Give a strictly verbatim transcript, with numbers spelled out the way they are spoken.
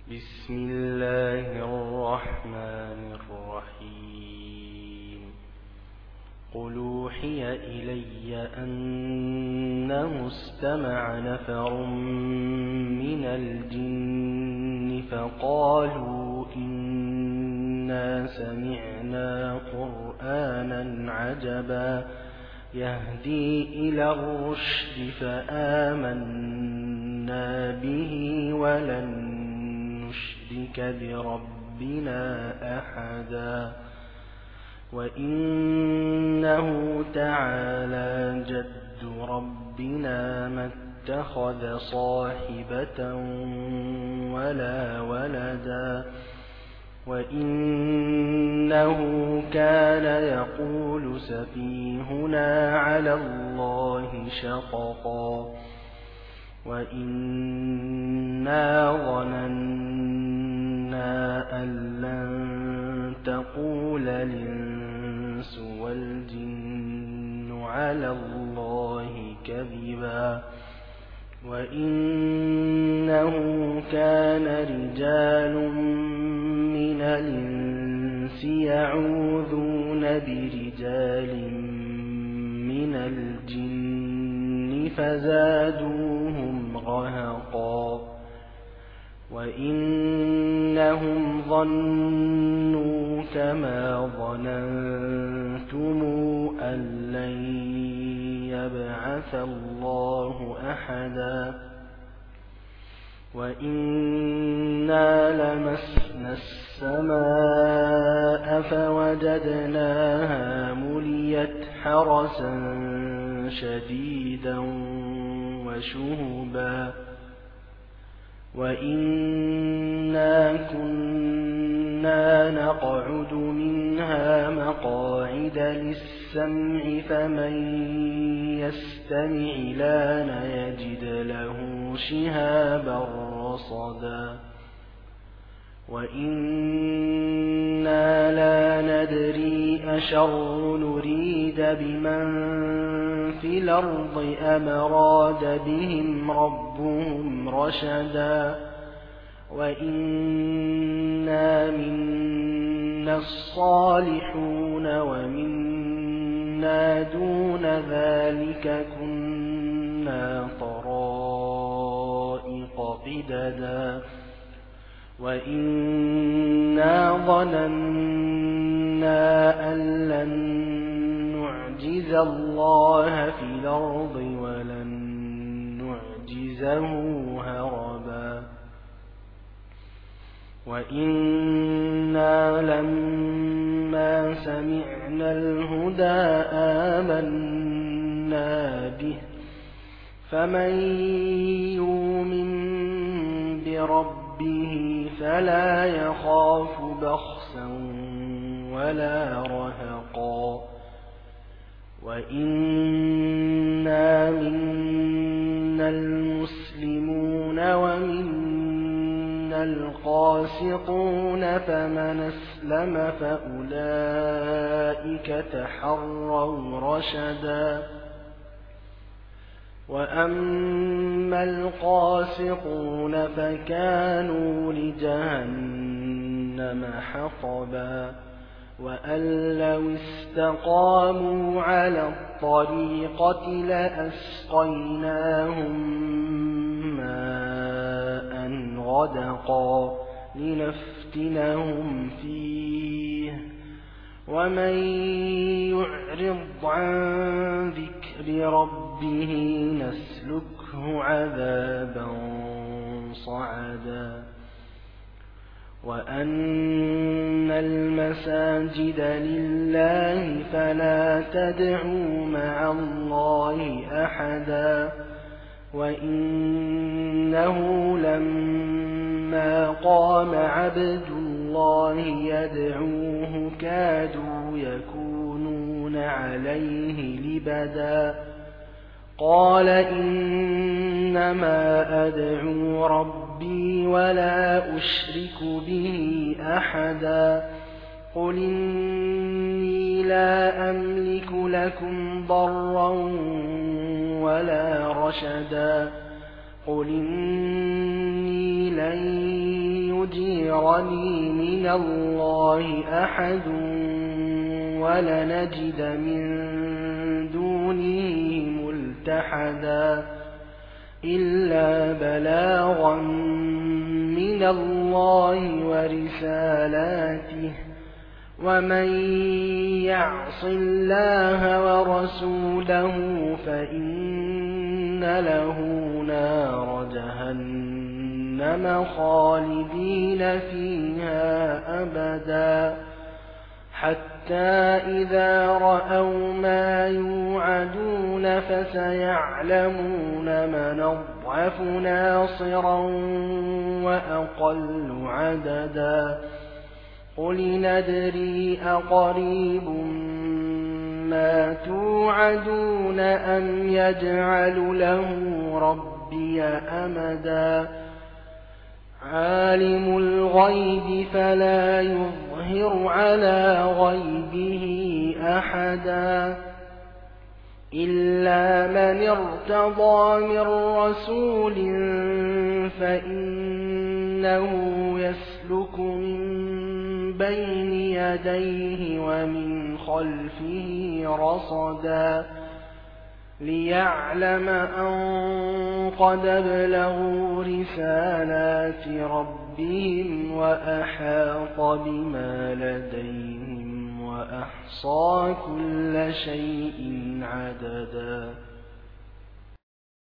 بسم الله الرحمن الرحيم قل أوحي إلي أنه استمع نفر من الجن فقالوا إنا سمعنا قرآنا عجبا يهدي إلى الرشد فآمنا به ولن نشرك بربنا أحدا وإنه تعالى جد ربنا ما اتخذ صاحبة ولا ولدا وإنه كان يقول سفيهنا على الله شططا وإنا ظننا أن لن تقول الإنس والجن على الله كذبا وإنه كان رجال من الإنس يعوذون برجال من الجن فزادوهم رهقا وإنهم ظنوا كما ظننتم أن لن يبعث الله أحدا وإنا لمسنا السماء فوجدناها مليت حرسا شديدا وشهبا وإنا كنا نقعد منها مقاعد للسمع فمن يستمع لان يجد له شهابا رصدا وإنا لا ندري أشر نريد بمن في الأرض أم أراد بهم ربهم رشدا وإنا منا الصالحون ومنا دون ذلك كنا طرائق قددا وإنا ظننا أن لن نعجز الله في الأرض ولن نعجزه هربا وإنا لما سمعنا الهدى آمنا به فمن يؤمن بربه فلا يخاف بخسا ولا رهقا وإنا منا المسلمون ومنا القاسطون فمن أسلم فأولئك تحروا رشدا وأما القاسطون فكانوا لجهنم حطبا وأن لو استقاموا على الطريقة لأسقيناهم ماء غدقا لنفتنهم فيه ومن يعرض عن ذكر ربه نسلكه عذابا صعدا وأن المساجد لله فلا تدعوا مع الله أحدا وإنه لما قام عبد الله يدعوه كادوا يكونون عليه لبدا قال إنما أدعو ربي ولا أشرك به أحدا قل إني لا أملك لكم ضرا ولا رشدا قل إني لن يظهرني من الله أحد ولنجد من دونه ملتحدا إلا بلاغا من الله ورسالاته ومن يعص الله ورسوله فإن له نار جهنم خالدين فيها أبدا حتى إذا رأوا ما يوعدون فسيعلمون من أضعف ناصرا وأقل عددا قل ندري أقريب ما توعدون أم يجعل له ربي أمدا عالم الغيب فلا يظهر على غيبه أحدا إلا من ارتضى من رسول فإنه يسلك من بين يديه ومن خلفه رصدا ليعلم أن قد أبلغوا رسالات ربهم وأحاط بما لديهم وأحصى كل شيء عددا.